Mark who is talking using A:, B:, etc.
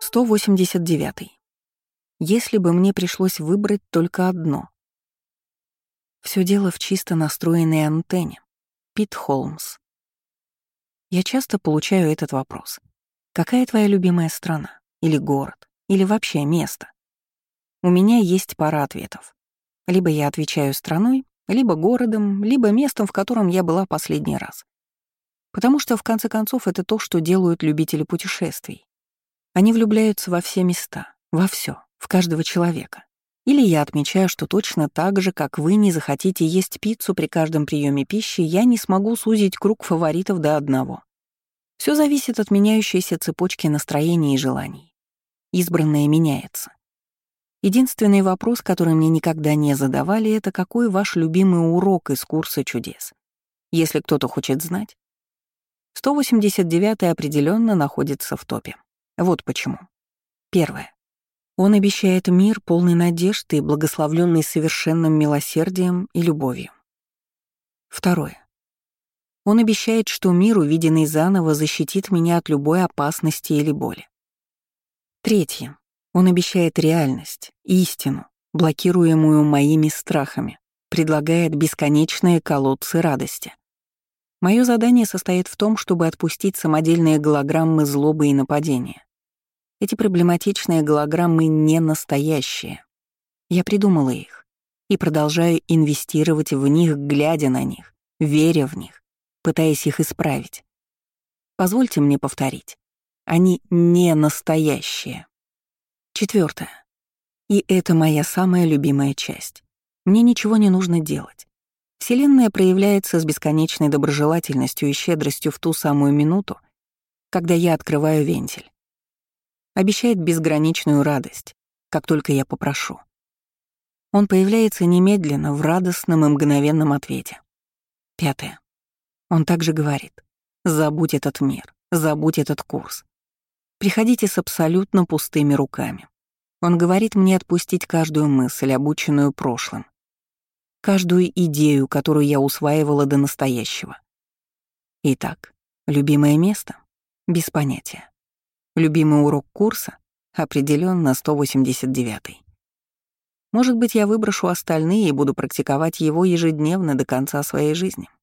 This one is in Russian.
A: 189. Если бы мне пришлось выбрать только одно. Все дело в чисто настроенной антенне. Пит Холмс. Я часто получаю этот вопрос. Какая твоя любимая страна? Или город? Или вообще место? У меня есть пара ответов. Либо я отвечаю страной, либо городом, либо местом, в котором я была последний раз. Потому что, в конце концов, это то, что делают любители путешествий. Они влюбляются во все места, во все, в каждого человека. Или я отмечаю, что точно так же, как вы не захотите есть пиццу при каждом приеме пищи, я не смогу сузить круг фаворитов до одного. Все зависит от меняющейся цепочки настроений и желаний. Избранное меняется. Единственный вопрос, который мне никогда не задавали, это какой ваш любимый урок из курса чудес? Если кто-то хочет знать. 189-й определенно находится в топе. Вот почему. Первое. Он обещает мир, полный надежды и благословленный совершенным милосердием и любовью. Второе. Он обещает, что мир, увиденный заново, защитит меня от любой опасности или боли. Третье. Он обещает реальность, истину, блокируемую моими страхами, предлагает бесконечные колодцы радости. Мое задание состоит в том, чтобы отпустить самодельные голограммы злобы и нападения. Эти проблематичные голограммы не настоящие. Я придумала их и продолжаю инвестировать в них, глядя на них, веря в них, пытаясь их исправить. Позвольте мне повторить. Они не настоящие. Четвертое. И это моя самая любимая часть. Мне ничего не нужно делать. Вселенная проявляется с бесконечной доброжелательностью и щедростью в ту самую минуту, когда я открываю вентиль. Обещает безграничную радость, как только я попрошу. Он появляется немедленно в радостном и мгновенном ответе. Пятое. Он также говорит: забудь этот мир, забудь этот курс. Приходите с абсолютно пустыми руками. Он говорит мне отпустить каждую мысль, обученную прошлым, каждую идею, которую я усваивала до настоящего. Итак, любимое место? Без понятия. Любимый урок курса? Определенно 189-й. Может быть, я выброшу остальные и буду практиковать его ежедневно до конца своей жизни.